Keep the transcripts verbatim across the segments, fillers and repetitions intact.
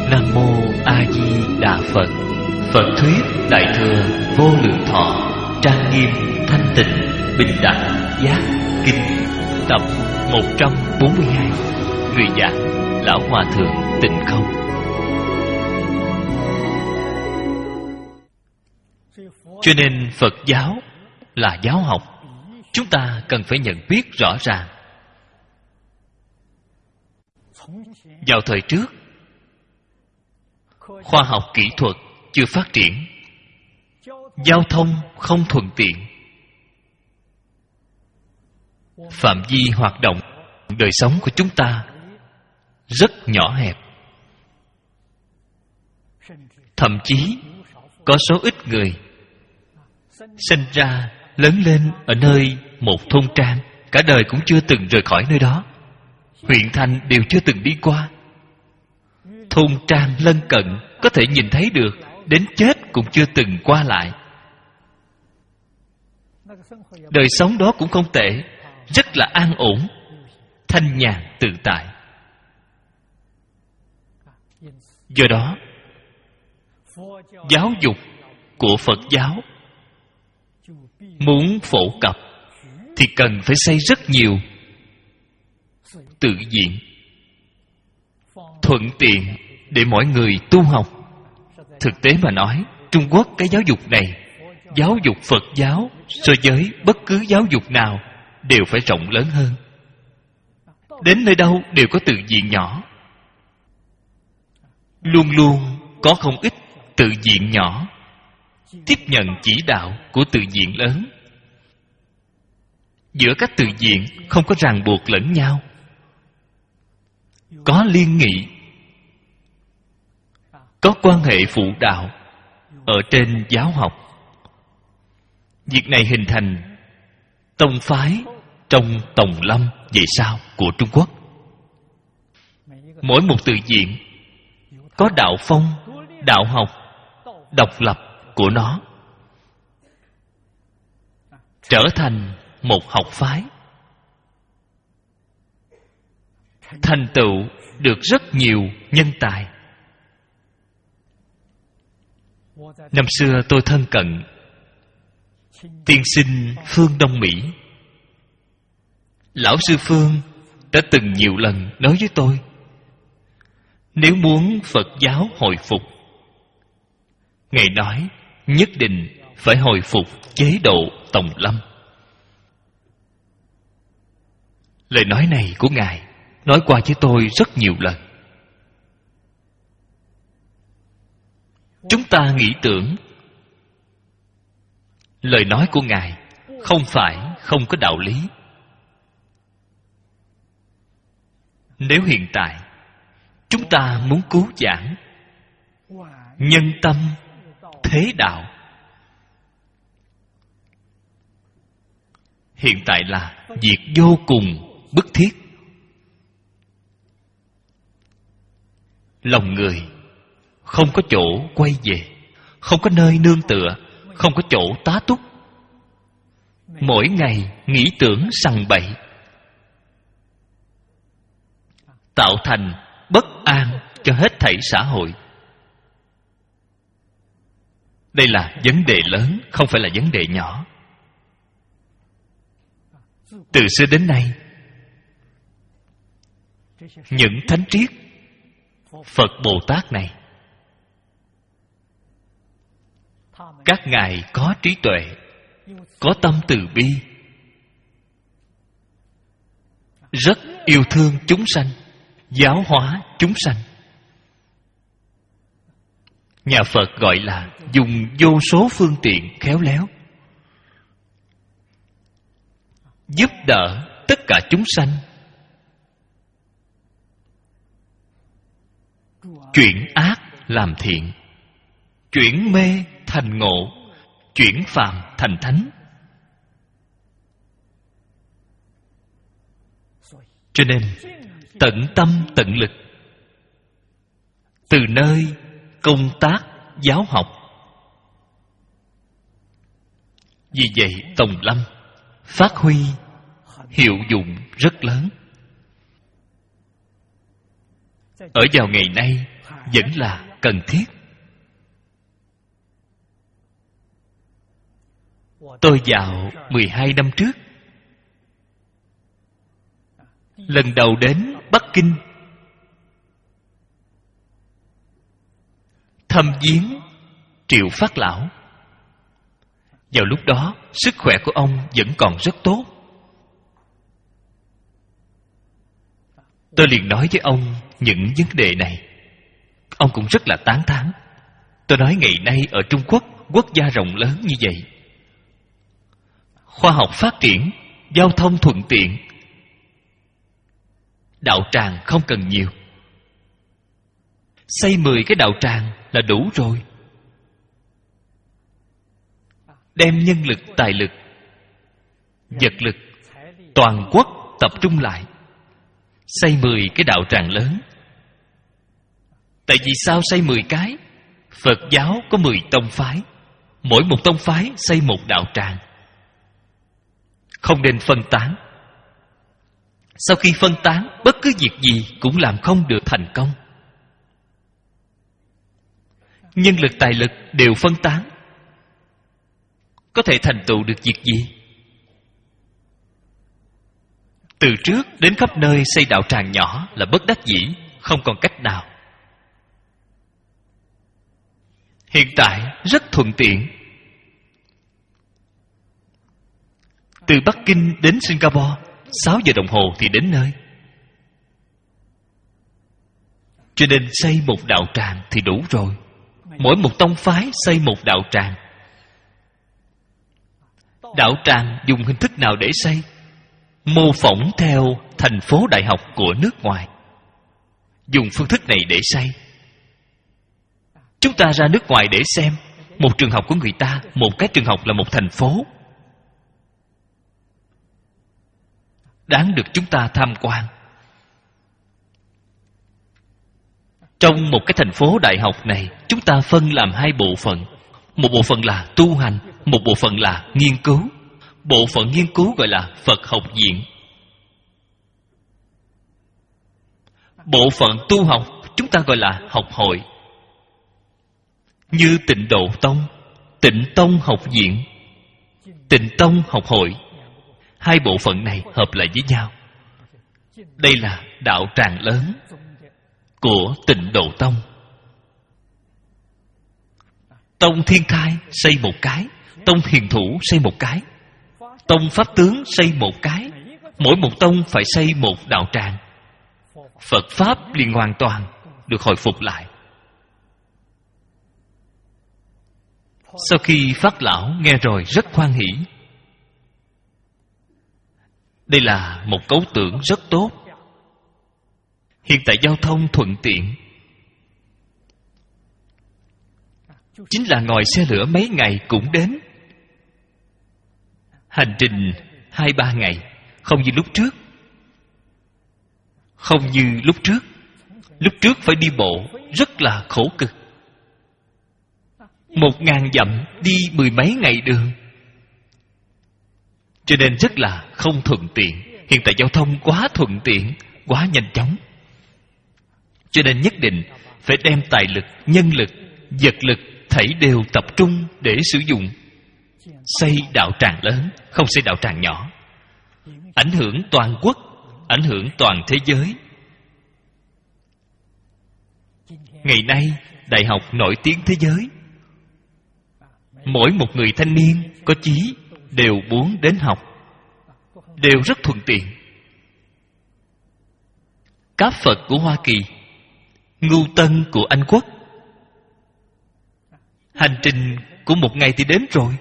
Nam mô A Di Đà Phật. Phật thuyết Đại thừa Vô Lượng Thọ, trang nghiêm, thanh tịnh, bình đẳng, giác kinh, tập một trăm bốn mươi hai. Người giảng Lão Hòa Thượng Tịnh Không. Cho nên Phật giáo là giáo học, chúng ta cần phải nhận biết rõ ràng. Vào thời trước, khoa học kỹ thuật chưa phát triển, giao thông không thuận tiện, phạm vi hoạt động đời sống của chúng ta rất nhỏ hẹp. Thậm chí có số ít người sinh ra lớn lên ở nơi một thôn trang, cả đời cũng chưa từng rời khỏi nơi đó, huyện thành đều chưa từng đi qua. Thôn trang lân cận có thể nhìn thấy được, đến chết cũng chưa từng qua lại. Đời sống đó cũng không tệ, rất là an ổn, thanh nhàn tự tại. Do đó, giáo dục của Phật giáo muốn phổ cập thì cần phải xây rất nhiều tự viện, thuận tiện để mọi người tu học. Thực tế mà nói, Trung Quốc cái giáo dục này, giáo dục Phật giáo so với bất cứ giáo dục nào đều phải rộng lớn hơn. Đến nơi đâu đều có tự viện nhỏ, luôn luôn có không ít tự viện nhỏ tiếp nhận chỉ đạo của tự viện lớn. Giữa các tự viện không có ràng buộc lẫn nhau, có liên nghị, có quan hệ phụ đạo ở trên giáo học. Việc này hình thành tông phái trong Tòng Lâm về sau của Trung Quốc. Mỗi một tự viện có đạo phong, đạo học độc lập của nó, trở thành một học phái, thành tựu được rất nhiều nhân tài. Năm xưa tôi thân cận tiên sinh Phương Đông Mỹ. Lão sư Phương đã từng nhiều lần nói với tôi, nếu muốn Phật giáo hồi phục, Ngài nói nhất định phải hồi phục chế độ Tòng Lâm. Lời nói này của Ngài nói qua với tôi rất nhiều lần. Chúng ta nghĩ tưởng lời nói của Ngài không phải không có đạo lý. Nếu hiện tại chúng ta muốn cứu vãn nhân tâm thế đạo, hiện tại là việc vô cùng bức thiết. Lòng người không có chỗ quay về, không có nơi nương tựa, không có chỗ tá túc, mỗi ngày nghĩ tưởng sằng bậy, tạo thành bất an cho hết thảy xã hội. Đây là vấn đề lớn, không phải là vấn đề nhỏ. Từ xưa đến nay, những thánh triết Phật Bồ Tát này, các ngài có trí tuệ, có tâm từ bi, rất yêu thương chúng sanh, giáo hóa chúng sanh. Nhà Phật gọi là dùng vô số phương tiện khéo léo giúp đỡ tất cả chúng sanh chuyển ác làm thiện, chuyển mê thành ngộ, chuyển phàm thành thánh. Cho nên tận tâm tận lực từ nơi công tác giáo học. Vì vậy Tòng Lâm phát huy hiệu dụng rất lớn. Ở vào ngày nay, vẫn là cần thiết. Tôi vào mười hai năm trước, lần đầu đến Bắc Kinh thăm viếng Triệu Phát Lão. Vào lúc đó, sức khỏe của ông vẫn còn rất tốt. Tôi liền nói với ông những vấn đề này. Ông cũng rất là tán thán. Tôi nói ngày nay ở Trung Quốc, quốc gia rộng lớn như vậy, khoa học phát triển, giao thông thuận tiện, đạo tràng không cần nhiều. Xây mười cái đạo tràng là đủ rồi. Đem nhân lực, tài lực, vật lực, toàn quốc tập trung lại, xây mười cái đạo tràng lớn. Tại vì sao xây mười cái? Phật giáo có mười tông phái, mỗi một tông phái xây một đạo tràng, không nên phân tán. Sau khi phân tán, bất cứ việc gì cũng làm không được thành công. Nhân lực, tài lực đều phân tán, có thể thành tựu được việc gì? Từ trước đến khắp nơi xây đạo tràng nhỏ là bất đắc dĩ, không còn cách nào. Hiện tại rất thuận tiện. Từ Bắc Kinh đến Singapore sáu giờ đồng hồ thì đến nơi. Cho nên xây một đạo tràng thì đủ rồi. Mỗi một tông phái xây một đạo tràng. Đạo tràng dùng hình thức nào để xây? Mô phỏng theo thành phố đại học của nước ngoài, dùng phương thức này để xây. Chúng ta ra nước ngoài để xem một trường học của người ta, một cái trường học là một thành phố, đáng được chúng ta tham quan. Trong một cái thành phố đại học này, chúng ta phân làm hai bộ phận. Một bộ phận là tu hành, một bộ phận là nghiên cứu. Bộ phận nghiên cứu gọi là Phật học viện. Bộ phận tu học chúng ta gọi là học hội. Như Tịnh Độ Tông, Tịnh Tông học viện, Tịnh Tông học hội. Hai bộ phận này hợp lại với nhau. Đây là đạo tràng lớn của Tịnh Độ Tông. Tông Thiên Thai xây một cái, Tông Hiền Thủ xây một cái, Tông Pháp Tướng xây một cái. Mỗi một tông phải xây một đạo tràng. Phật Pháp liền hoàn toàn được hồi phục lại. Sau khi Phát Lão nghe rồi rất hoan hỷ. Đây là một cấu tưởng rất tốt. Hiện tại giao thông thuận tiện, chính là ngồi xe lửa mấy ngày cũng đến. Hành trình hai ba ngày, không như lúc trước. Không như lúc trước. Lúc trước phải đi bộ, rất là khổ cực. Một ngàn dặm đi mười mấy ngày đường, cho nên rất là không thuận tiện. Hiện tại giao thông quá thuận tiện, quá nhanh chóng, cho nên nhất định phải đem tài lực, nhân lực, vật lực thảy đều tập trung để sử dụng. Xây đạo tràng lớn, không xây đạo tràng nhỏ. Ảnh hưởng toàn quốc, ảnh hưởng toàn thế giới. Ngày nay, đại học nổi tiếng thế giới. Mỗi một người thanh niên có chí đều muốn đến học, đều rất thuận tiện. Cáp Phật của Hoa Kỳ, Ngưu Tân của Anh Quốc, hành trình của một ngày thì đến rồi.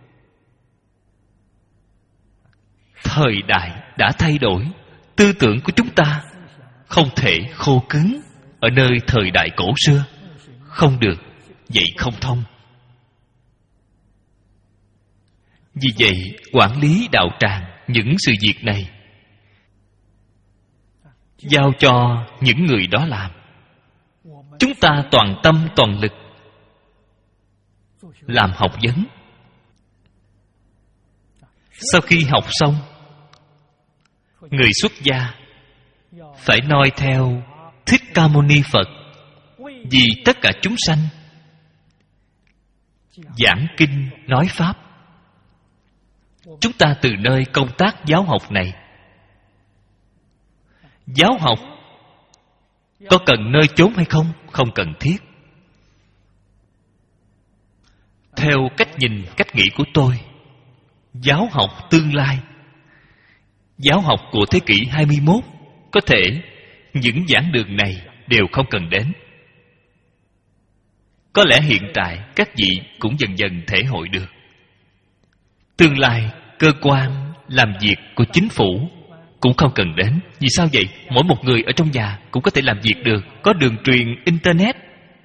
Thời đại đã thay đổi, tư tưởng của chúng ta không thể khô cứng ở nơi thời đại cổ xưa. Không được, vậy không thông. Vì vậy, quản lý đạo tràng, những sự việc này giao cho những người đó làm. Chúng ta toàn tâm toàn lực làm học vấn. Sau khi học xong, người xuất gia phải noi theo Thích Ca Mâu Ni Phật vì tất cả chúng sanh, giảng kinh nói pháp. Chúng ta từ nơi công tác giáo học này, giáo học có cần nơi chốn hay không? Không cần thiết. Theo cách nhìn, cách nghĩ của tôi, giáo học tương lai, giáo học của thế kỷ hai mươi mốt, có thể những giảng đường này đều không cần đến. Có lẽ hiện tại các vị cũng dần dần thể hội được. Tương lai cơ quan làm việc của chính phủ cũng không cần đến. Vì sao vậy? Mỗi một người ở trong nhà cũng có thể làm việc được, có đường truyền internet.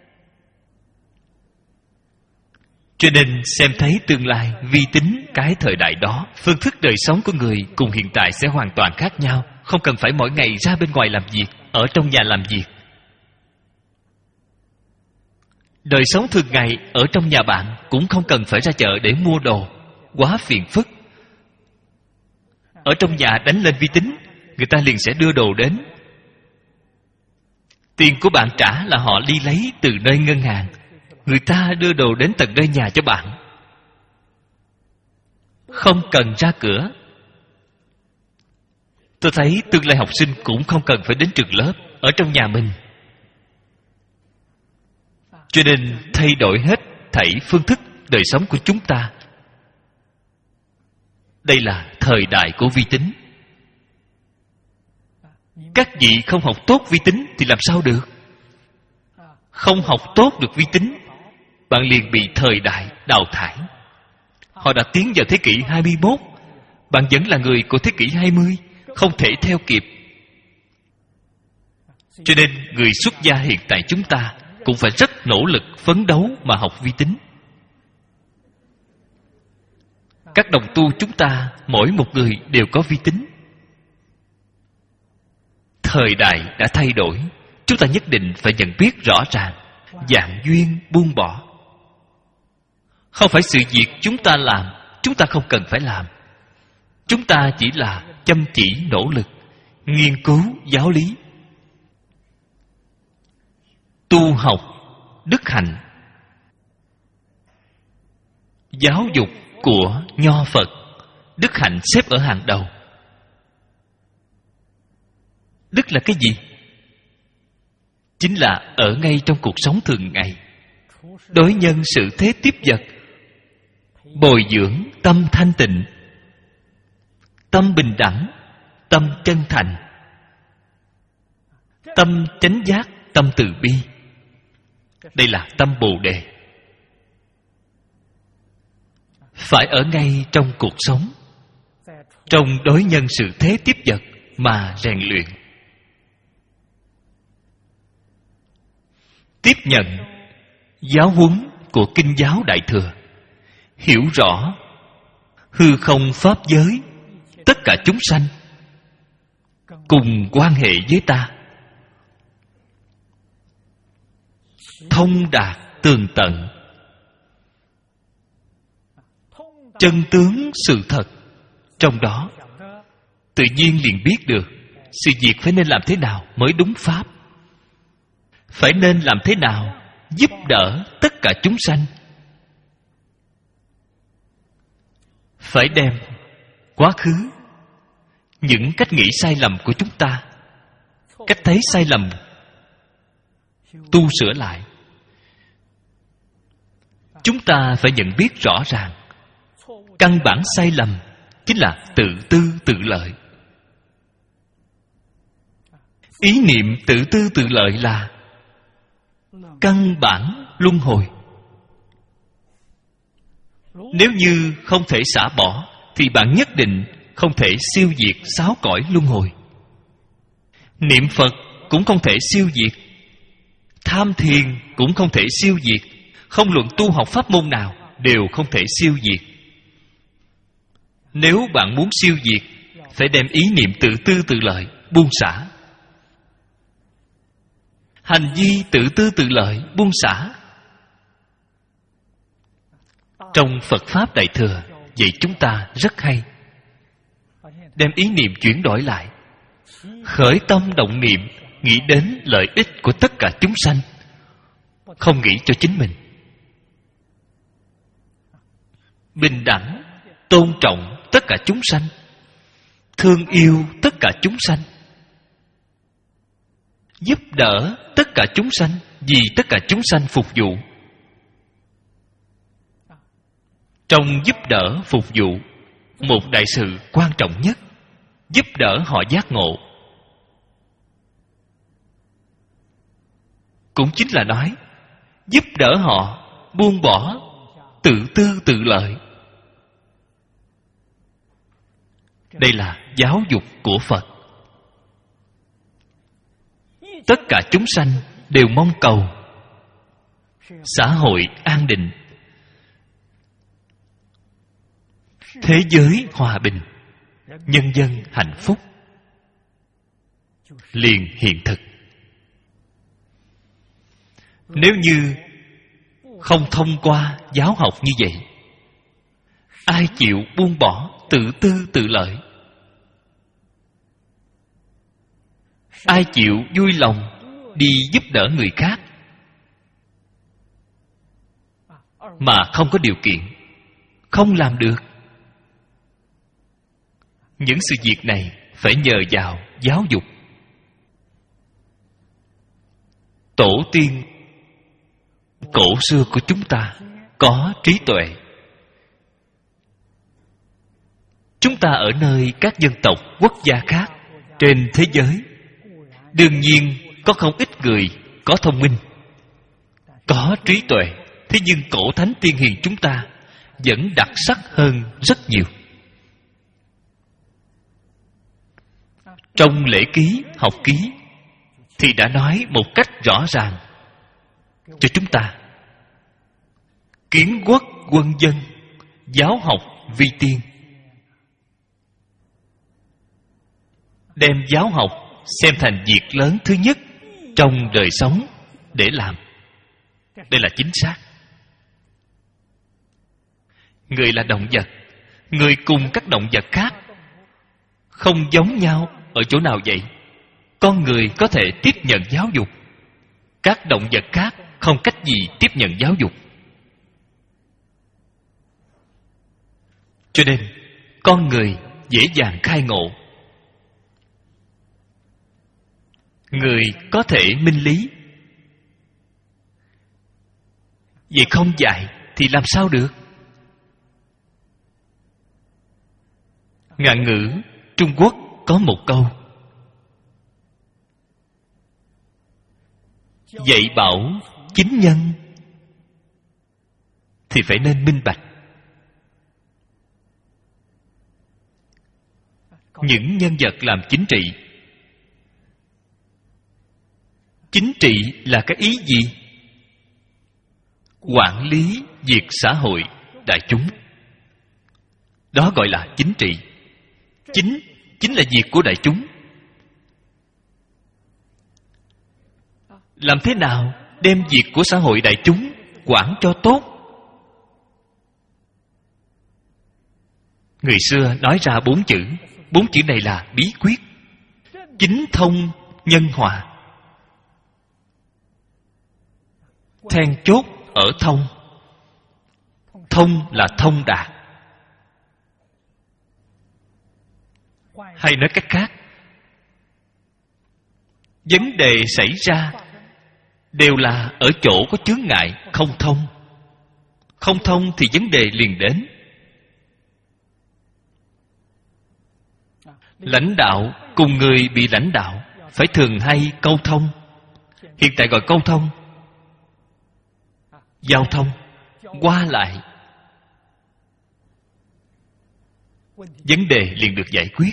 Cho nên xem thấy tương lai, vi tính cái thời đại đó, phương thức đời sống của người cùng hiện tại sẽ hoàn toàn khác nhau. Không cần phải mỗi ngày ra bên ngoài làm việc, ở trong nhà làm việc. Đời sống thường ngày ở trong nhà bạn cũng không cần phải ra chợ để mua đồ, quá phiền phức. Ở trong nhà đánh lên vi tính, người ta liền sẽ đưa đồ đến. Tiền của bạn trả là họ đi lấy từ nơi ngân hàng, người ta đưa đồ đến tận nơi nhà cho bạn, không cần ra cửa. Tôi thấy tương lai học sinh cũng không cần phải đến trường lớp, ở trong nhà mình. Cho nên thay đổi hết thảy phương thức đời sống của chúng ta. Đây là thời đại của vi tính. Các vị không học tốt vi tính thì làm sao được? Không học tốt được vi tính, bạn liền bị thời đại đào thải. Họ đã tiến vào thế kỷ hai mươi mốt, bạn vẫn là người của thế kỷ hai mươi, không thể theo kịp. Cho nên người xuất gia hiện tại chúng ta cũng phải rất nỗ lực phấn đấu mà học vi tính. Các đồng tu chúng ta, mỗi một người đều có vi tính. Thời đại đã thay đổi, chúng ta nhất định phải nhận biết rõ ràng, dạng duyên buông bỏ. Không phải sự việc chúng ta làm, chúng ta không cần phải làm. Chúng ta chỉ là chăm chỉ nỗ lực, nghiên cứu giáo lý, tu học đức hạnh. Giáo dục của Nho Phật, đức hạnh xếp ở hàng đầu. Đức là cái gì? Chính là ở ngay trong cuộc sống thường ngày, đối nhân xử thế tiếp vật, bồi dưỡng tâm thanh tịnh, tâm bình đẳng, tâm chân thành, tâm chánh giác, tâm từ bi. Đây là tâm Bồ Đề. Phải ở ngay trong cuộc sống, trong đối nhân sự thế tiếp vật mà rèn luyện. Tiếp nhận giáo huấn của Kinh giáo Đại Thừa, hiểu rõ hư không pháp giới, tất cả chúng sanh cùng quan hệ với ta, thông đạt tường tận chân tướng sự thật trong đó, tự nhiên liền biết được sự việc phải nên làm thế nào mới đúng pháp, phải nên làm thế nào giúp đỡ tất cả chúng sanh. Phải đem quá khứ những cách nghĩ sai lầm của chúng ta, cách thấy sai lầm, tu sửa lại. Chúng ta phải nhận biết rõ ràng, căn bản sai lầm chính là tự tư tự lợi. Ý niệm tự tư tự lợi là căn bản luân hồi. Nếu như không thể xả bỏ, thì bạn nhất định không thể siêu diệt sáu cõi luân hồi. Niệm Phật cũng không thể siêu diệt, tham thiền cũng không thể siêu diệt. Không luận tu học pháp môn nào đều không thể siêu diệt. Nếu bạn muốn siêu diệt, phải đem ý niệm tự tư tự lợi buông xả. Hành vi tự tư tự lợi buông xả. Trong Phật Pháp Đại Thừa dạy chúng ta rất hay. Đem ý niệm chuyển đổi lại, khởi tâm động niệm nghĩ đến lợi ích của tất cả chúng sanh, không nghĩ cho chính mình. Bình đẳng, tôn trọng tất cả chúng sanh, thương yêu tất cả chúng sanh, giúp đỡ tất cả chúng sanh, vì tất cả chúng sanh phục vụ. Trong giúp đỡ phục vụ, một đại sự quan trọng nhất, giúp đỡ họ giác ngộ, cũng chính là nói giúp đỡ họ buông bỏ tự tư tự lợi. Đây là giáo dục của Phật. Tất cả chúng sanh đều mong cầu xã hội an định, thế giới hòa bình, nhân dân hạnh phúc, liền hiện thực. Nếu như không thông qua giáo học như vậy, ai chịu buông bỏ tự tư tự lợi? Ai chịu vui lòng đi giúp đỡ người khác mà không có điều kiện, không làm được? Những sự việc này phải nhờ vào giáo dục. Tổ tiên cổ xưa của chúng ta có trí tuệ. Chúng ta ở nơi các dân tộc, quốc gia khác trên thế giới, đương nhiên có không ít người có thông minh, có trí tuệ. Thế nhưng cổ thánh tiên hiền chúng ta vẫn đặc sắc hơn rất nhiều. Trong lễ ký, học ký thì đã nói một cách rõ ràng cho chúng ta: kiến quốc quân dân, giáo học vi tiên. Đem giáo học xem thành việc lớn thứ nhất trong đời sống để làm. Đây là chính xác. Người là động vật, người cùng các động vật khác không giống nhau ở chỗ nào vậy? Con người có thể tiếp nhận giáo dục, các động vật khác không cách gì tiếp nhận giáo dục. Cho nên con người dễ dàng khai ngộ. Người có thể minh lý, vậy không dạy thì làm sao được? Ngạn ngữ Trung Quốc có một câu: dạy bảo chính nhân thì phải nên minh bạch. Những nhân vật làm chính trị, chính trị là cái ý gì? Quản lý việc xã hội đại chúng, đó gọi là chính trị. Chính chính là việc của đại chúng. Làm thế nào đem việc của xã hội đại chúng quản cho tốt? Người xưa nói ra bốn chữ. Bốn chữ này là bí quyết: chính thông nhân hòa. Then chốt ở thông. Thông là thông đạt. Hay nói cách khác, vấn đề xảy ra đều là ở chỗ có chướng ngại không thông. Không thông thì vấn đề liền đến. Lãnh đạo cùng người bị lãnh đạo phải thường hay câu thông. Hiện tại gọi câu thông, giao thông, qua lại, vấn đề liền được giải quyết.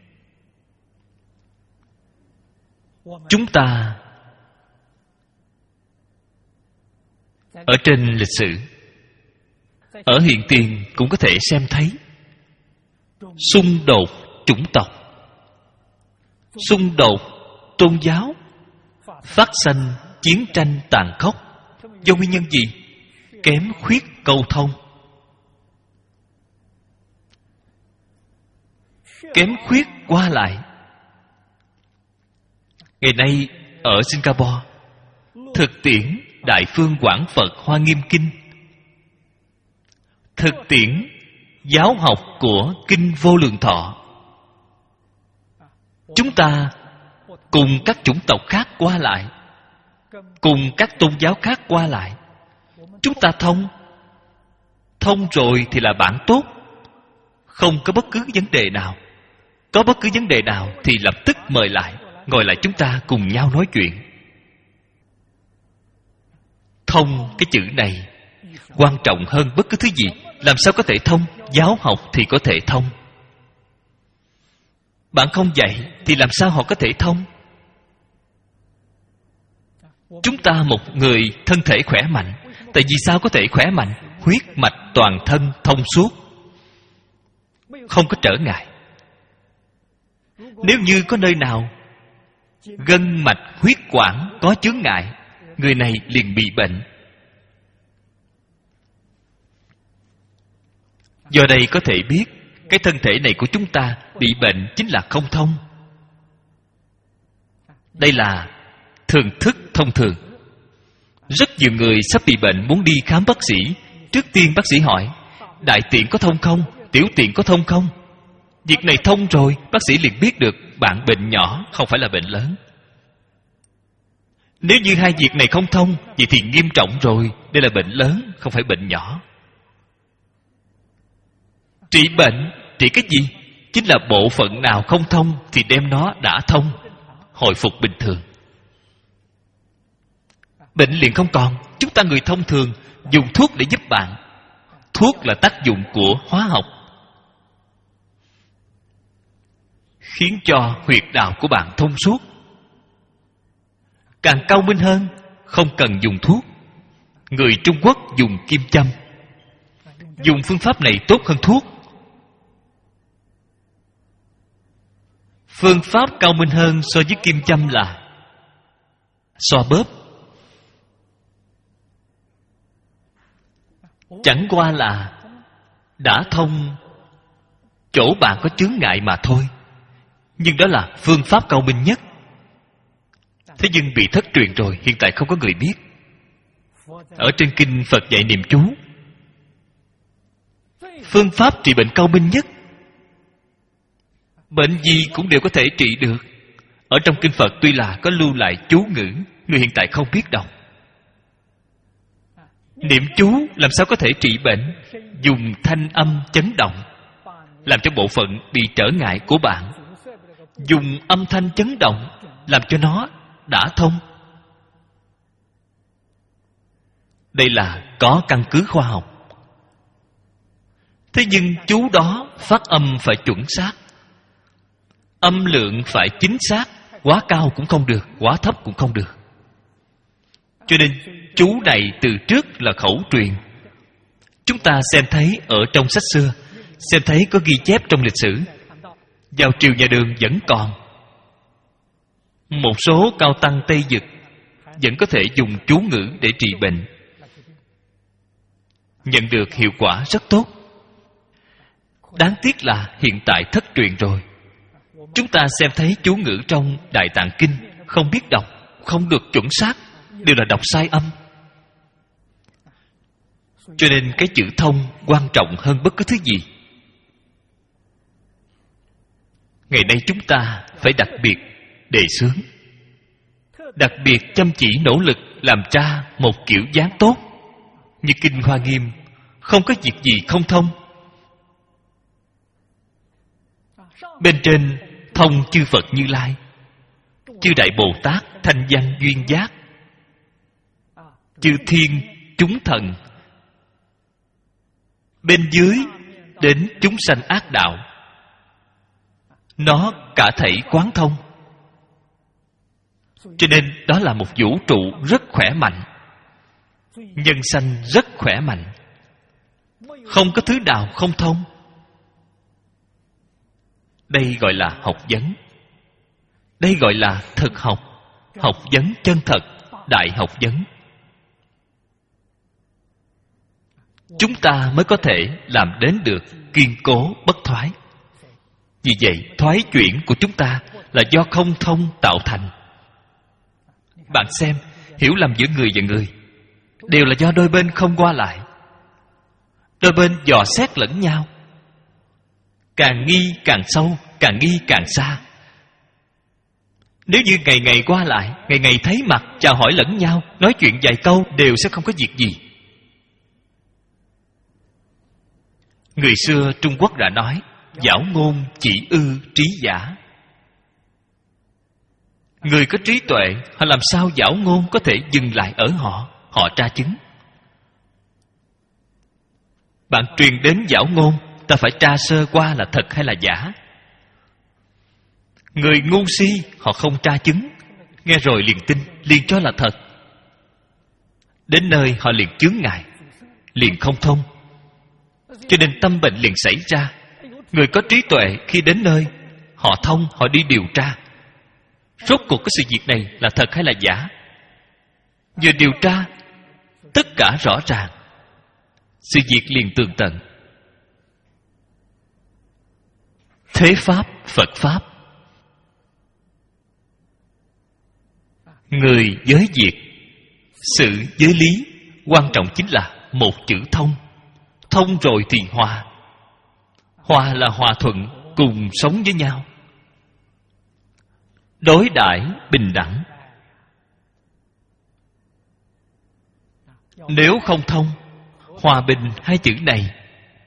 Chúng ta ở trên lịch sử, ở hiện tiền cũng có thể xem thấy xung đột chủng tộc, xung đột tôn giáo, phát sanh chiến tranh tàn khốc. Do nguyên nhân gì? Kém khuyết câu thông. Kém khuyết qua lại. Ngày nay ở Singapore, thực tiễn Đại Phương Quảng Phật Hoa Nghiêm Kinh, thực tiễn giáo học của Kinh Vô Lượng Thọ. Chúng ta cùng các chủng tộc khác qua lại, cùng các tôn giáo khác qua lại, chúng ta thông. Thông rồi thì là bạn tốt, không có bất cứ vấn đề nào. Có bất cứ vấn đề nào thì lập tức mời lại, ngồi lại chúng ta cùng nhau nói chuyện. Thông cái chữ này quan trọng hơn bất cứ thứ gì. Làm sao có thể thông? Giáo học thì có thể thông. Bạn không dạy thì làm sao họ có thể thông? Chúng ta một người thân thể khỏe mạnh, tại vì sao có thể khỏe mạnh? Huyết mạch toàn thân thông suốt, không có trở ngại. Nếu như có nơi nào gân mạch huyết quản có chướng ngại, người này liền bị bệnh. Do đây có thể biết cái thân thể này của chúng ta bị bệnh chính là không thông. Đây là thường thức thông thường. Rất nhiều người sắp bị bệnh muốn đi khám bác sĩ. Trước tiên bác sĩ hỏi: đại tiện có thông không? Tiểu tiện có thông không? Việc này thông rồi, bác sĩ liền biết được bạn bệnh nhỏ, không phải là bệnh lớn. Nếu như hai việc này không thông, vậy thì nghiêm trọng rồi. Đây là bệnh lớn, không phải bệnh nhỏ. Trị bệnh, trị cái gì? Chính là bộ phận nào không thông thì đem nó đã thông, hồi phục bình thường. Bệnh liền không còn. Chúng ta người thông thường dùng thuốc để giúp bạn. Thuốc là tác dụng của hóa học, khiến cho huyệt đạo của bạn thông suốt. Càng cao minh hơn, không cần dùng thuốc. Người Trung Quốc dùng kim châm. Dùng phương pháp này tốt hơn thuốc. Phương pháp cao minh hơn so với kim châm là xoa bóp. Chẳng qua là đã thông chỗ bạn có chướng ngại mà thôi. Nhưng đó là phương pháp cao minh nhất. Thế nhưng bị thất truyền rồi, hiện tại không có người biết. Ở trên kinh Phật dạy niệm chú, phương pháp trị bệnh cao minh nhất. Bệnh gì cũng đều có thể trị được. Ở trong kinh Phật tuy là có lưu lại chú ngữ, người hiện tại không biết đọc. Niệm chú làm sao có thể trị bệnh? Dùng thanh âm chấn động, làm cho bộ phận bị trở ngại của bạn. Dùng âm thanh chấn động, làm cho nó đã thông. Đây là có căn cứ khoa học. Thế nhưng chú đó phát âm phải chuẩn xác, âm lượng phải chính xác. Quá cao cũng không được, quá thấp cũng không được. Cho nên chú này từ trước là khẩu truyền. Chúng ta xem thấy ở trong sách xưa, xem thấy có ghi chép trong lịch sử. Vào triều nhà Đường vẫn còn. Một số cao tăng Tây Dực vẫn có thể dùng chú ngữ để trị bệnh, nhận được hiệu quả rất tốt. Đáng tiếc là hiện tại thất truyền rồi. Chúng ta xem thấy chú ngữ trong Đại Tạng Kinh, không biết đọc, không được chuẩn xác, đều là đọc sai âm. Cho nên cái chữ thông quan trọng hơn bất cứ thứ gì. Ngày nay chúng ta phải đặc biệt đề xướng, đặc biệt chăm chỉ nỗ lực làm ra một kiểu dáng tốt. Như kinh Hoa Nghiêm, không có việc gì không thông. Bên trên thông chư Phật Như Lai, chư Đại Bồ Tát thanh danh duyên giác, chư thiên chúng thần. Bên dưới đến chúng sanh ác đạo, nó cả thảy quán thông. Cho nên đó là một vũ trụ rất khỏe mạnh, nhân sanh rất khỏe mạnh, không có thứ nào không thông. Đây gọi là học vấn. Đây gọi là thực học, học vấn chân thật, đại học vấn. Chúng ta mới có thể làm đến được kiên cố bất thoái. Vì vậy, thoái chuyển của chúng ta là do không thông tạo thành. Bạn xem, hiểu lầm giữa người và người, đều là do đôi bên không qua lại. Đôi bên dò xét lẫn nhau, càng nghi càng sâu, càng nghi càng xa. Nếu như ngày ngày qua lại, ngày ngày thấy mặt, chào hỏi lẫn nhau, nói chuyện vài câu đều sẽ không có việc gì. Người xưa Trung Quốc đã nói, giảo ngôn chỉ ư trí giả. Người có trí tuệ, họ làm sao giảo ngôn có thể dừng lại ở họ, họ tra chứng. Bạn truyền đến giảo ngôn, ta phải tra sơ qua là thật hay là giả. Người ngu si, họ không tra chứng, nghe rồi liền tin, liền cho là thật. Đến nơi họ liền chướng ngại, liền không thông, cho nên tâm bệnh liền xảy ra. Người có trí tuệ khi đến nơi, họ thông, họ đi điều tra, rốt cuộc cái sự việc này là thật hay là giả. Vừa điều tra, tất cả rõ ràng, sự việc liền tường tận. Thế Pháp, Phật Pháp. Người giới việc, sự giới lý, quan trọng chính là một chữ thông. Thông rồi thì hòa. Hòa là hòa thuận, cùng sống với nhau, đối đãi bình đẳng. Nếu không thông, hòa bình hai chữ này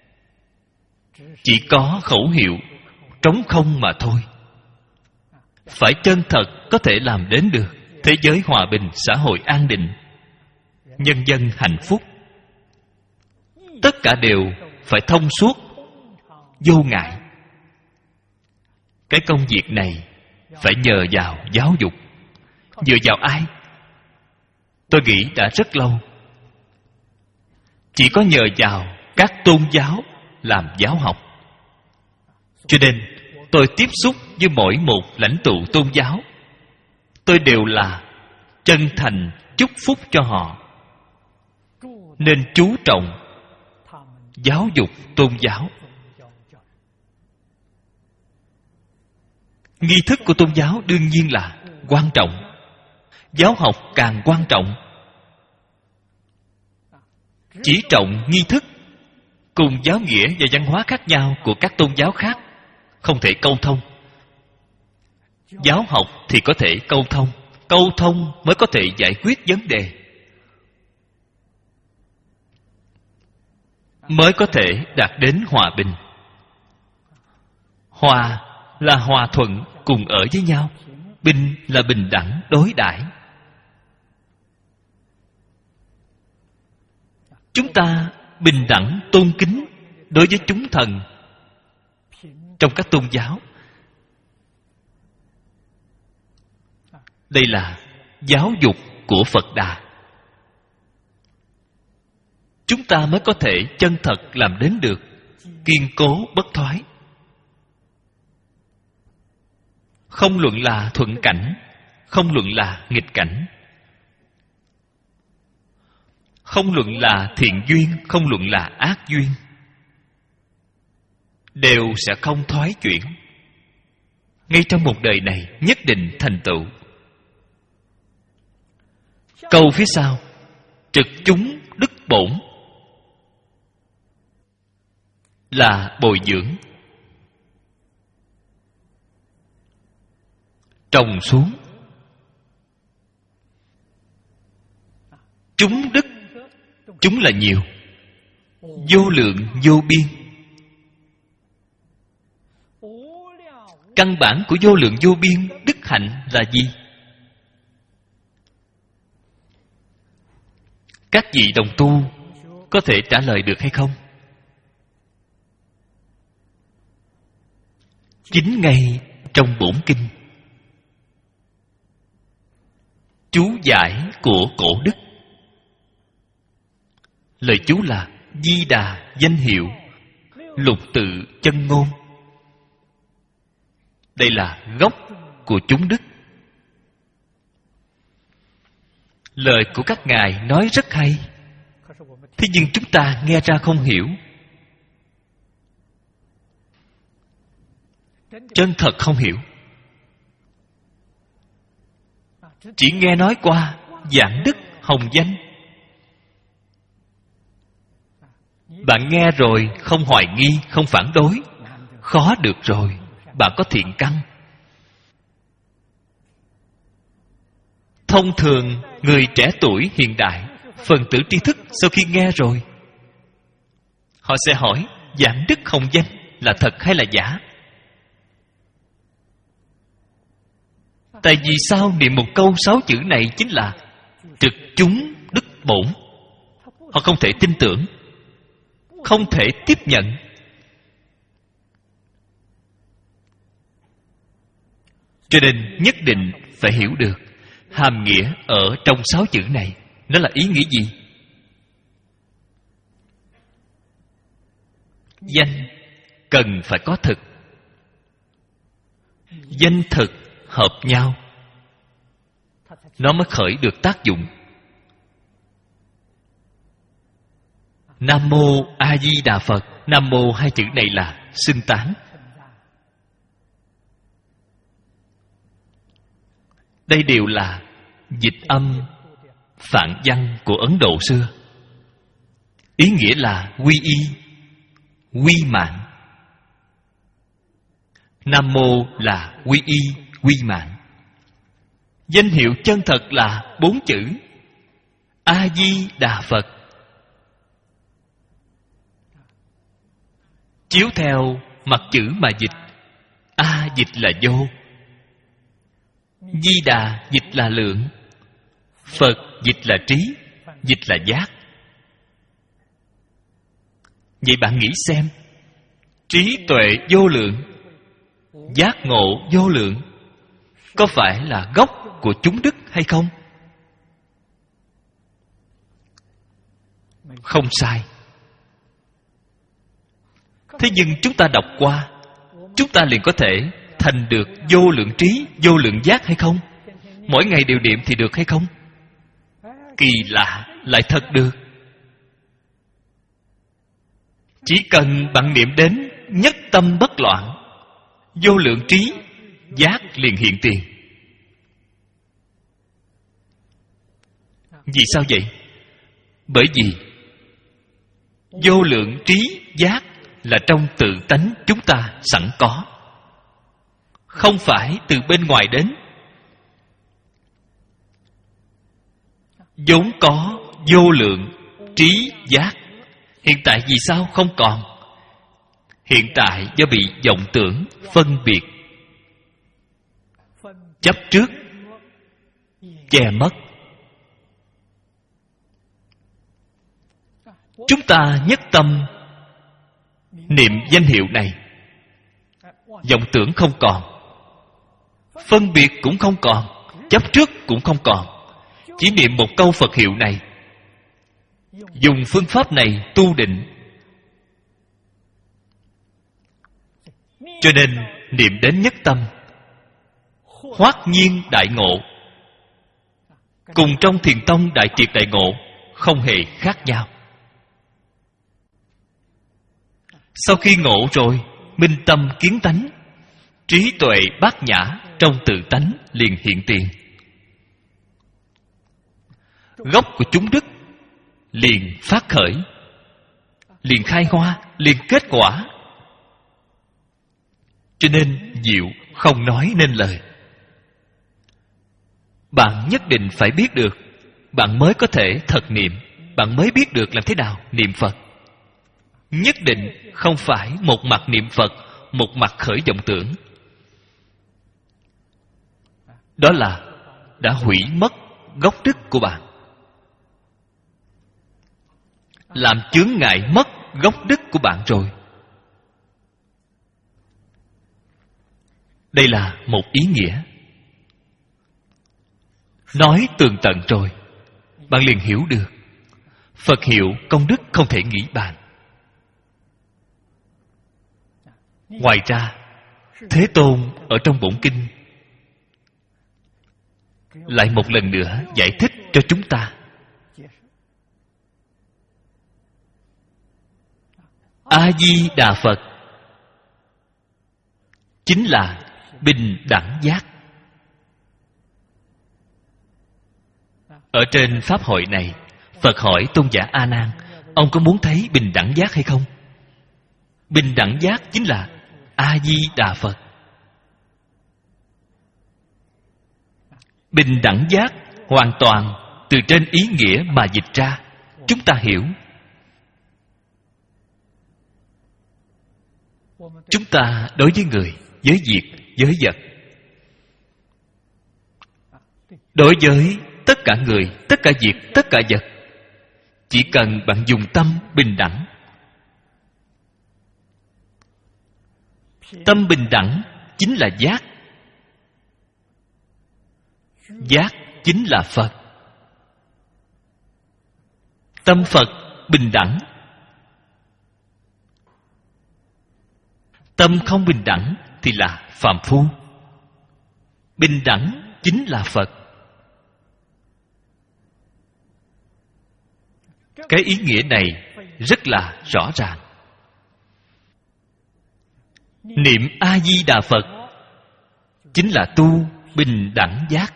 chỉ có khẩu hiệu, trống không mà thôi. Phải chân thật có thể làm đến được thế giới hòa bình, xã hội an định, nhân dân hạnh phúc. Tất cả đều phải thông suốt, vô ngại. Cái công việc này phải nhờ vào giáo dục. Dựa vào ai? Tôi nghĩ đã rất lâu. Chỉ có nhờ vào các tôn giáo làm giáo học. Cho nên tôi tiếp xúc với mỗi một lãnh tụ tôn giáo, tôi đều là chân thành chúc phúc cho họ, nên chú trọng giáo dục tôn giáo. Nghi thức của tôn giáo đương nhiên là quan trọng, giáo học càng quan trọng. Chỉ trọng nghi thức cùng giáo nghĩa và văn hóa khác nhau của các tôn giáo khác không thể câu thông. Giáo học thì có thể câu thông, câu thông mới có thể giải quyết vấn đề, mới có thể đạt đến hòa bình. Hòa là hòa thuận, cùng ở với nhau. Bình là bình đẳng đối đãi. Chúng ta bình đẳng tôn kính đối với chúng thần trong các tôn giáo. Đây là giáo dục của Phật Đà. Chúng ta mới có thể chân thật làm đến được kiên cố bất thoái. Không luận là thuận cảnh, không luận là nghịch cảnh, không luận là thiện duyên, không luận là ác duyên, đều sẽ không thoái chuyển. Ngay trong một đời này nhất định thành tựu. Câu phía sau: trực chúng đức bổn, là bồi dưỡng, trồng xuống. Chúng đức, chúng là nhiều, vô lượng vô biên. Căn bản của vô lượng vô biên đức hạnh là gì? Các vị đồng tu có thể trả lời được hay không? Chính ngay trong bổn kinh, chú giải của cổ đức. Lời chú là Di Đà danh hiệu, lục tự chân ngôn. Đây là gốc của chúng đức. Lời của các ngài nói rất hay, thế nhưng chúng ta nghe ra không hiểu. Chân thật không hiểu. Chỉ nghe nói qua, giảng đức hồng danh, Bạn nghe rồi không hoài nghi, không phản đối, khó được rồi. Bạn có thiện căn. Thông thường người trẻ tuổi hiện đại, phần tử tri thức, sau khi nghe rồi, họ sẽ hỏi giảng đức hồng danh là thật hay là giả. Tại vì sao niệm một câu sáu chữ này chính là trực chúng đức bổn. Họ không thể tin tưởng, không thể tiếp nhận. Cho nên nhất định phải hiểu được hàm nghĩa ở trong sáu chữ này, nó là ý nghĩa gì. Danh cần phải có thực. Danh thực hợp nhau, nó mới khởi được tác dụng. Nam Mô A Di Đà Phật. Nam Mô hai chữ này là xưng tán. Đây đều là dịch âm phạn văn của Ấn Độ xưa. Ý nghĩa là quy y, quy mạng. Nam Mô là quy y, quy mạng. Danh hiệu chân thật là bốn chữ A Di Đà Phật. Chiếu theo mặt chữ mà dịch. A dịch là vô, Di Đà dịch là lượng, Phật dịch là trí, dịch là giác. Vậy bạn nghĩ xem, trí tuệ vô lượng, giác ngộ vô lượng, có phải là gốc của chúng đức hay không? Không sai. Thế nhưng chúng ta đọc qua, chúng ta liền có thể thành được vô lượng trí, vô lượng giác hay không? Mỗi ngày đều niệm thì được hay không? Kỳ lạ, lại thật được. Chỉ cần bạn niệm đến nhất tâm bất loạn, vô lượng trí, giác liền hiện tiền. Vì sao vậy? Bởi vì vô lượng trí, giác là trong tự tánh chúng ta sẵn có, không phải từ bên ngoài đến. Vốn có vô lượng trí giác, hiện tại vì sao không còn? Hiện tại do bị vọng tưởng phân biệt chấp trước che mất. Chúng ta nhất tâm niệm danh hiệu này, vọng tưởng không còn, phân biệt cũng không còn, chấp trước cũng không còn. Chỉ niệm một câu Phật hiệu này, dùng phương pháp này tu định. Cho nên niệm đến nhất tâm, hoát nhiên đại ngộ, cùng trong Thiền Tông Đại Triệt Đại Ngộ không hề khác nhau. Sau khi ngộ rồi, minh tâm kiến tánh, trí tuệ bát nhã trong tự tánh liền hiện tiền. Gốc của chúng đức liền phát khởi, liền khai hoa, liền kết quả. Cho nên diệu không nói nên lời. Bạn nhất định phải biết được, bạn mới có thể thật niệm, bạn mới biết được làm thế nào niệm Phật. Nhất định không phải một mặt niệm Phật, một mặt khởi vọng tưởng. Đó là đã hủy mất gốc đức của bạn, làm chướng ngại mất gốc đức của bạn rồi. Đây là một ý nghĩa. Nói tường tận rồi, bạn liền hiểu được Phật hiệu công đức không thể nghĩ bàn. Ngoài ra, Thế Tôn ở trong bổn kinh lại một lần nữa giải thích cho chúng ta. A Di Đà Phật chính là bình đẳng giác. Ở trên pháp hội này, Phật hỏi tôn giả A Nan, Ông có muốn thấy bình đẳng giác hay không? Bình đẳng giác chính là A-di-đà Phật. Bình đẳng giác hoàn toàn từ trên ý nghĩa mà dịch ra, chúng ta hiểu. Chúng ta đối với người, với việc, với vật, đối với tất cả người, tất cả việc, tất cả vật, chỉ cần bạn dùng tâm bình đẳng. Tâm bình đẳng chính là giác. Giác chính là Phật. Tâm Phật bình đẳng. Tâm không bình đẳng thì là phàm phu. Bình đẳng chính là Phật. Cái ý nghĩa này rất là rõ ràng. Niệm A-di-đà Phật chính là tu bình đẳng giác.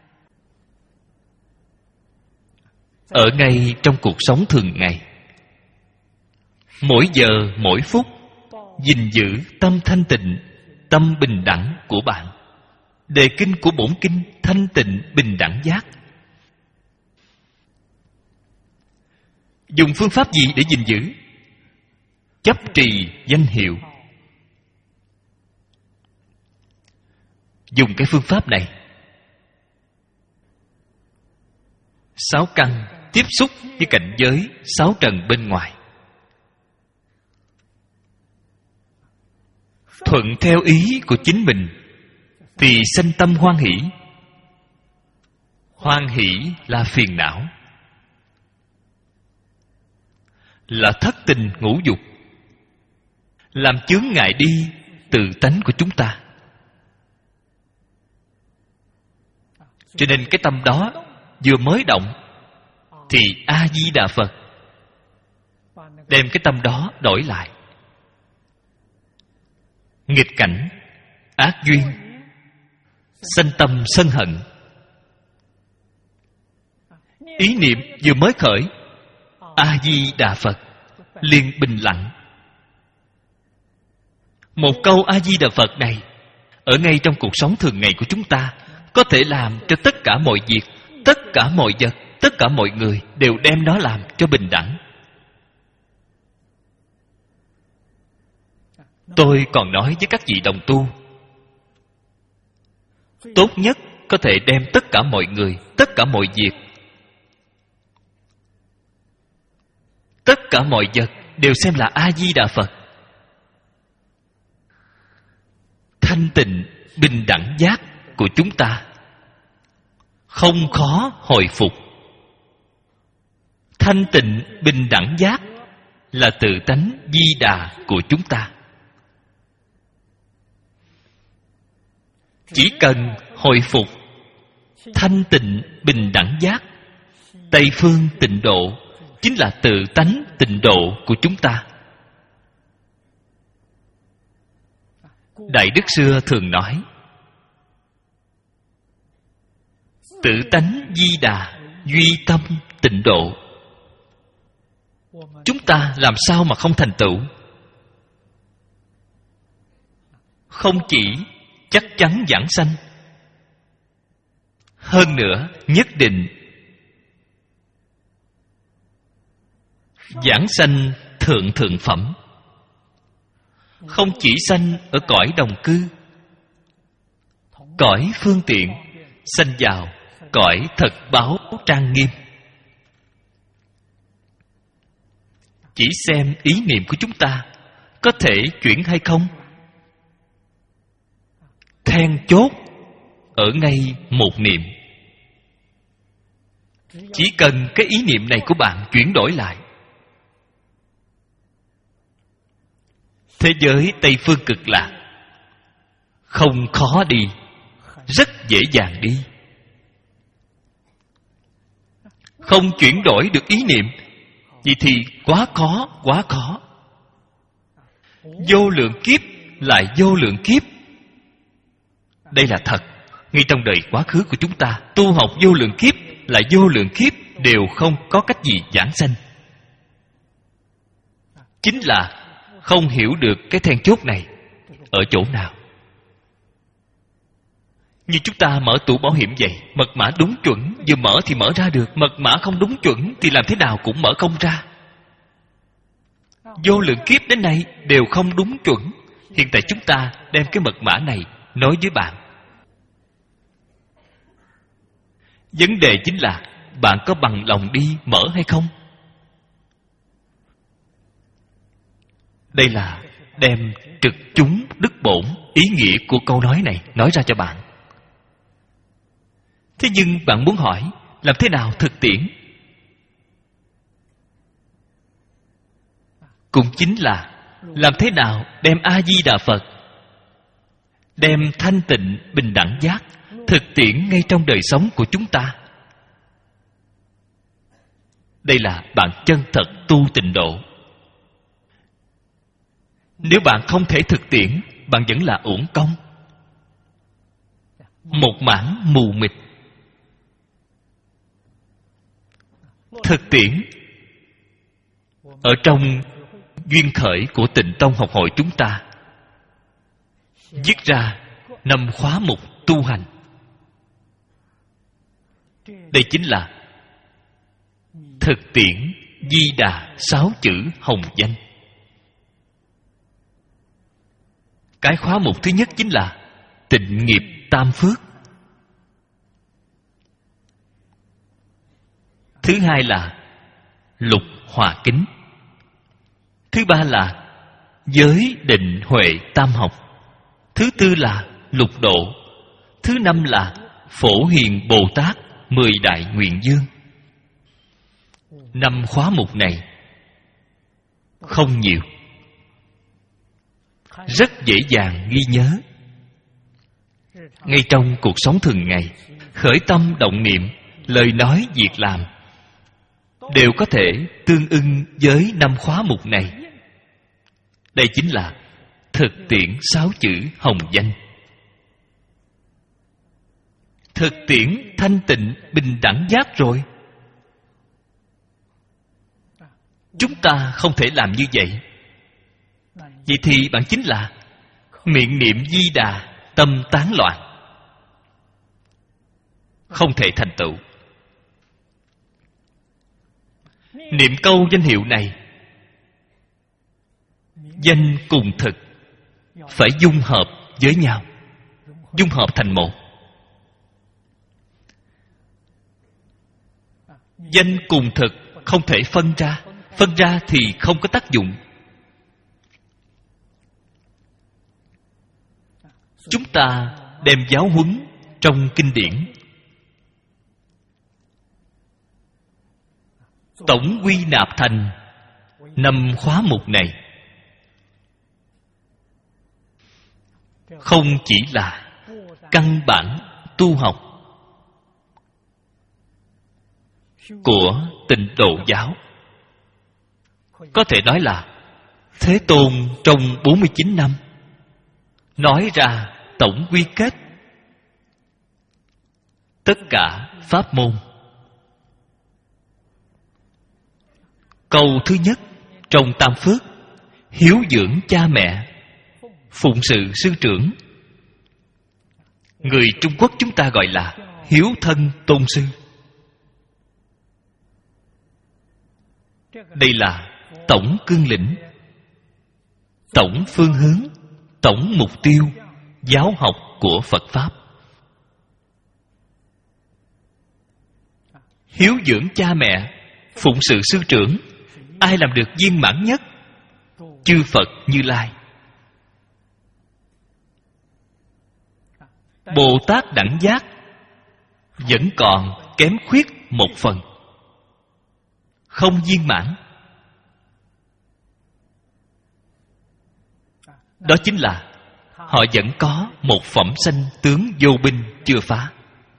Ở ngay trong cuộc sống thường ngày, mỗi giờ mỗi phút gìn giữ tâm thanh tịnh, tâm bình đẳng của bạn. Đề kinh của bổn kinh thanh tịnh bình đẳng giác. Dùng phương pháp gì để gìn giữ? Chấp trì danh hiệu. Dùng cái phương pháp này, sáu căn tiếp xúc với cảnh giới sáu trần bên ngoài, thuận theo ý của chính mình thì sanh tâm hoan hỷ. Hoan hỷ là phiền não, là thất tình ngũ dục, làm chướng ngại đi tự tánh của chúng ta. Cho nên cái tâm đó vừa mới động thì A-di-đà Phật đem cái tâm đó đổi lại. Nghịch cảnh, ác duyên, sanh tâm sân hận, ý niệm vừa mới khởi, A-di-đà Phật liền bình lặng. Một câu A-di-đà Phật này ở ngay trong cuộc sống thường ngày của chúng ta có thể làm cho tất cả mọi việc, tất cả mọi vật, tất cả mọi người đều đem nó làm cho bình đẳng. Tôi còn nói với các vị đồng tu, tốt nhất có thể đem tất cả mọi người, tất cả mọi việc, tất cả mọi vật đều xem là A-di-đà Phật. Thanh tịnh bình đẳng giác của chúng ta không khó hồi phục. Thanh tịnh bình đẳng giác là tự tánh di đà của chúng ta. Chỉ cần hồi phục thanh tịnh bình đẳng giác, Tây phương tịnh độ chính là tự tánh tịnh độ của chúng ta. Đại Đức xưa thường nói, tự tánh di đà, duy tâm tịnh độ. Chúng ta làm sao mà không thành tựu? Không chỉ chắc chắn giảng sanh, hơn nữa nhất định giảng sanh thượng thượng phẩm. Không chỉ sanh ở cõi đồng cư, cõi phương tiện, sanh vào cõi thật báo trang nghiêm. Chỉ xem ý niệm của chúng ta có thể chuyển hay không. Then chốt ở ngay một niệm. Chỉ cần cái ý niệm này của bạn chuyển đổi lại, thế giới Tây phương cực lạc không khó đi, rất dễ dàng đi. Không chuyển đổi được ý niệm, vậy thì quá khó, quá khó. Vô lượng kiếp lại vô lượng kiếp. Đây là thật. Ngay trong đời quá khứ của chúng ta, tu học vô lượng kiếp lại vô lượng kiếp đều không có cách gì giảng sanh. chính là không hiểu được cái then chốt này ở chỗ nào. Như chúng ta mở tủ bảo hiểm vậy, mật mã đúng chuẩn, vừa mở thì mở ra được. Mật mã không đúng chuẩn thì làm thế nào cũng mở không ra. Vô lượng kiếp đến nay đều không đúng chuẩn. Hiện tại chúng ta đem cái mật mã này nói với bạn. Vấn đề chính là bạn có bằng lòng đi mở hay không? Đây là đem trực chúng đức bổn ý nghĩa của câu nói này nói ra cho bạn. Thế nhưng bạn muốn hỏi, làm thế nào thực tiễn? Cũng chính là làm thế nào đem A-di-đà Phật, đem thanh tịnh bình đẳng giác thực tiễn ngay trong đời sống của chúng ta. Đây là bạn chân thật tu tịnh độ. Nếu bạn không thể thực tiễn, bạn vẫn là uổng công, một mảng mù mịt. Thực tiễn ở trong duyên khởi của Tịnh Tông học hội chúng ta viết ra năm khóa mục tu hành. Đây chính là thực tiễn Di Đà sáu chữ hồng danh. Cái khóa mục thứ nhất chính là tịnh nghiệp tam phước. Thứ hai là lục hòa kính. Thứ ba là giới định huệ tam học. Thứ tư là lục độ. Thứ năm là phổ hiền Bồ Tát mười đại nguyện dương. Năm khóa mục này không nhiều, rất dễ dàng ghi nhớ. Ngay trong cuộc sống thường ngày, khởi tâm động niệm, lời nói việc làm đều có thể tương ưng với năm khóa mục này. Đây chính là thực tiễn sáu chữ hồng danh. Thực tiễn thanh tịnh bình đẳng giác rồi. Chúng ta không thể làm như vậy. Vậy thì bạn chính là miệng niệm Di Đà, tâm tán loạn, không thể thành tựu. Niệm câu danh hiệu này, danh cùng thực phải dung hợp với nhau, dung hợp thành một. Danh cùng thực không thể phân ra, phân ra thì không có tác dụng. Chúng ta đem giáo huấn trong kinh điển tổng quy nạp thành năm khóa mục này, không chỉ là căn bản tu học của Tịnh Độ giáo, có thể nói là Thế Tôn trong bốn mươi chín năm nói ra tổng quy kết tất cả pháp môn. Câu thứ nhất trong Tam Phước: hiếu dưỡng cha mẹ, phụng sự sư trưởng. Người Trung Quốc chúng ta gọi là hiếu thân tôn sư. Đây là tổng cương lĩnh, tổng phương hướng, tổng mục tiêu giáo học của Phật Pháp. Hiếu dưỡng cha mẹ, phụng sự sư trưởng, ai làm được viên mãn nhất? Chư Phật Như Lai. Bồ Tát đẳng giác vẫn còn kém khuyết một phần, không viên mãn. Đó chính là họ vẫn có một phẩm sanh tướng vô binh chưa phá.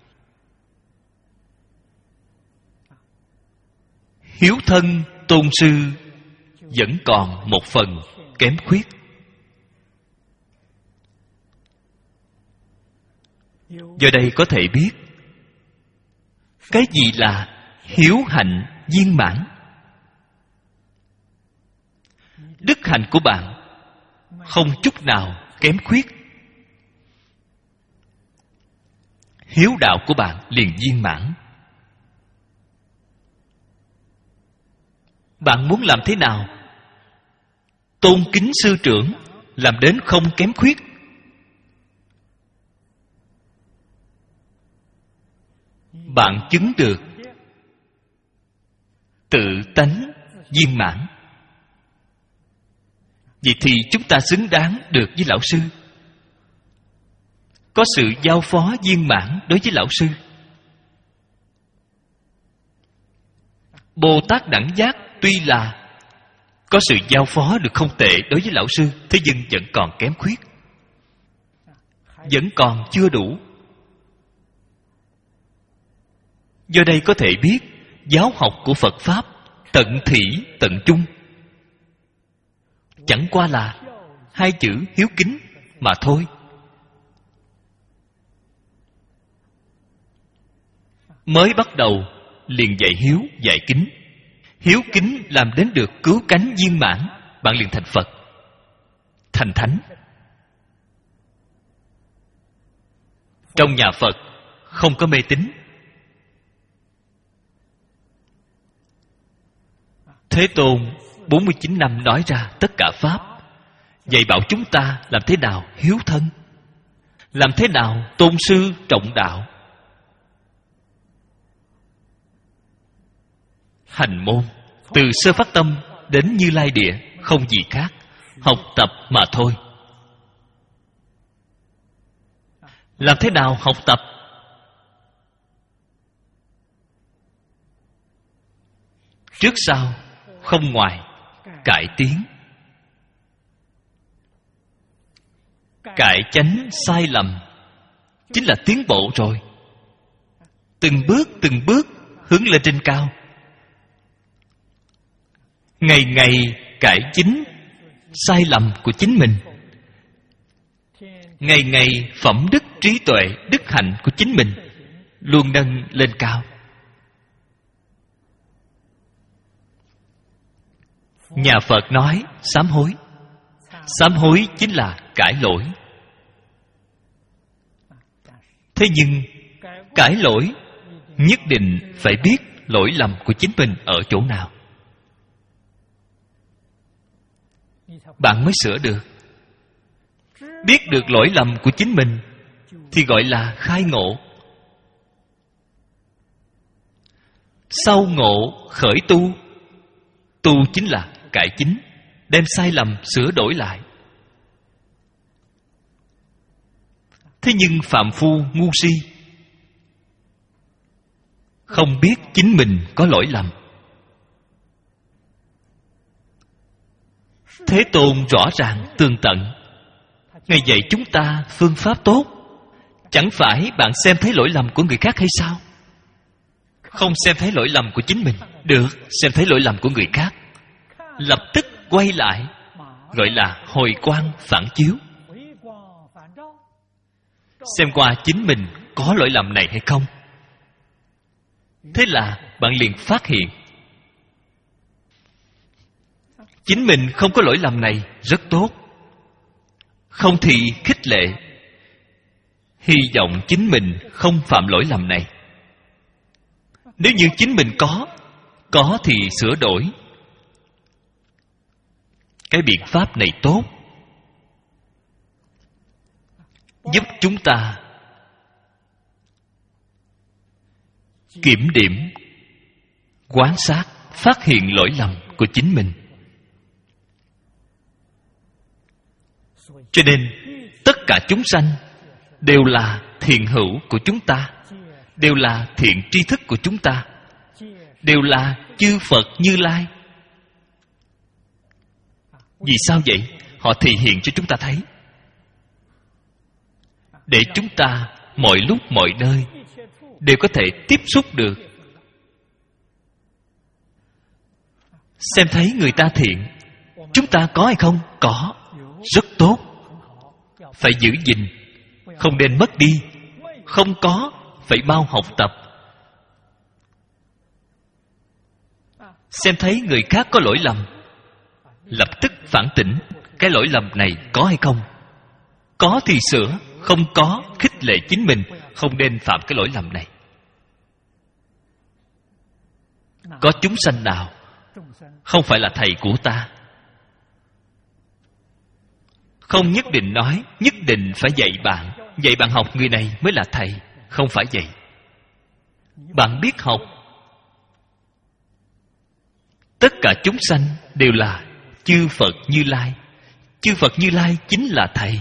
Hiếu thân tôn sư vẫn còn một phần kém khuyết. Do đây có thể biết cái gì là hiếu hạnh viên mãn. hành của bạn không chút nào kém khuyết, hiếu đạo của bạn liền viên mãn. Bạn muốn làm thế nào tôn kính sư trưởng làm đến không kém khuyết? Bạn chứng được tự tánh viên mãn. Vậy thì chúng ta xứng đáng được với lão sư, có sự giao phó viên mãn đối với lão sư. Bồ Tát đẳng giác tuy là có sự giao phó được không tệ đối với lão sư, thế nhưng vẫn còn kém khuyết, vẫn còn chưa đủ. Do đây có thể biết giáo học của Phật Pháp tận thủy tận trung chẳng qua là hai chữ hiếu kính mà thôi. Mới bắt đầu liền dạy hiếu, dạy kính. Hiếu kính làm đến được cứu cánh viên mãn, bạn liền thành Phật, thành Thánh. Trong nhà Phật không có mê tín. Thế Tôn bốn mươi chín năm nói ra tất cả Pháp, dạy bảo chúng ta làm thế nào hiếu thân, làm thế nào tôn sư trọng đạo. Hành môn từ sơ phát tâm đến Như Lai địa không gì khác, học tập mà thôi. Làm thế nào học tập? Trước sau không ngoài cải tiến, cải chánh sai lầm chính là tiến bộ rồi. Từng bước từng bước hướng lên trên cao, ngày ngày cải chính sai lầm của chính mình, ngày ngày phẩm đức trí tuệ đức hạnh của chính mình luôn nâng lên cao. Nhà Phật nói sám hối. Sám hối chính là cải lỗi. Thế nhưng cải lỗi nhất định phải biết lỗi lầm của chính mình ở chỗ nào, bạn mới sửa được. Biết được lỗi lầm của chính mình thì gọi là khai ngộ. Sau ngộ khởi tu. Tu chính là cải chính, đem sai lầm sửa đổi lại. Thế nhưng phàm phu ngu si không biết chính mình có lỗi lầm. Thế Tôn rõ ràng tường tận, Ngài dạy chúng ta phương pháp tốt. Chẳng phải bạn xem thấy lỗi lầm của người khác hay sao? Không xem thấy lỗi lầm của chính mình, được xem thấy lỗi lầm của người khác, lập tức quay lại, gọi là hồi quang phản chiếu, xem qua chính mình có lỗi lầm này hay không. Thế là bạn liền phát hiện chính mình không có lỗi lầm này, rất tốt. Không thì khích lệ, hy vọng chính mình không phạm lỗi lầm này. Nếu như chính mình có, có thì sửa đổi. Cái biện pháp này tốt, giúp chúng ta kiểm điểm, quan sát, phát hiện lỗi lầm của chính mình. Cho nên tất cả chúng sanh đều là thiện hữu của chúng ta, đều là thiện tri thức của chúng ta, đều là chư Phật Như Lai. Vì sao vậy? Họ thị hiện cho chúng ta thấy, để chúng ta mọi lúc mọi nơi đều có thể tiếp xúc được. Xem thấy người ta thiện, chúng ta có hay không? Có, rất tốt. Phải giữ gìn, không nên mất đi. Không có, phải bao học tập. Xem thấy người khác có lỗi lầm, lập tức phản tỉnh cái lỗi lầm này có hay không. Có thì sửa, không có khích lệ chính mình không nên phạm cái lỗi lầm này. Có chúng sanh nào không phải là thầy của ta? Không nhất định nói nhất định phải dạy bạn, dạy bạn học người này mới là thầy. Không phải vậy. Bạn biết học, tất cả chúng sanh đều là chư Phật Như Lai. Chư Phật Như Lai chính là thầy.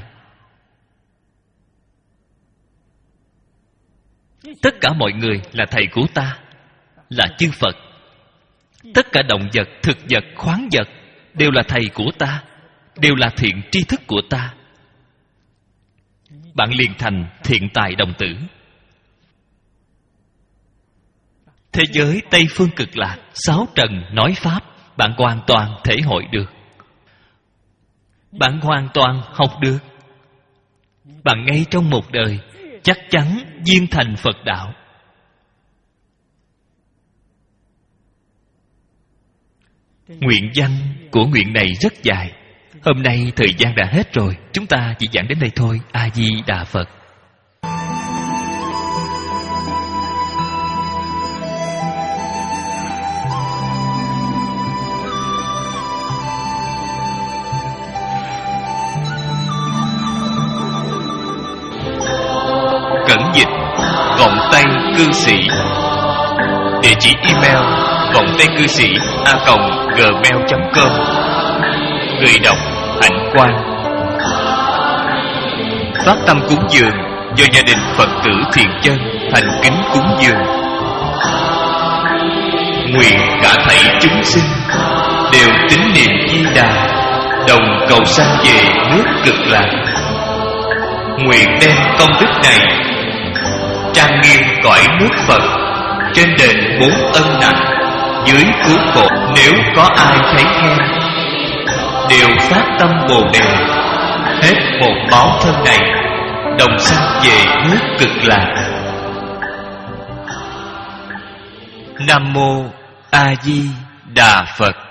Tất cả mọi người là thầy của ta, là chư Phật. Tất cả động vật, thực vật, khoáng vật đều là thầy của ta, đều là thiện tri thức của ta. Bạn liền thành thiện tài đồng tử. Thế giới Tây Phương Cực Lạc, sáu trần nói Pháp, bạn hoàn toàn thể hội được. Bạn hoàn toàn học được. Bạn ngay trong một đời chắc chắn viên thành Phật đạo. Nguyện văn của nguyện này rất dài. Hôm nay thời gian đã hết rồi, chúng ta chỉ giảng đến đây thôi. A Di Đà Phật. Cẩn dịch Vọng Tây Cư Sĩ. Địa chỉ email vọng tây cư sĩ a còng gmail chấm com. Người đọc Hạnh Quang. Phát tâm cúng dường do gia đình Phật tử Thiện Chân thành kính cúng dường. Nguyện cả thảy chúng sinh đều tín niệm Di Đà, đồng cầu sanh về nước Cực Lạc. Nguyện đem công đức này trang nghiêm cõi nước Phật, trên đền bốn ân nặng, dưới cứu khổ. Nếu có ai thấy khen, đều phát tâm Bồ Đề, hết một báo thân này, đồng sanh về nước Cực Lạc. Nam Mô A Di Đà Phật.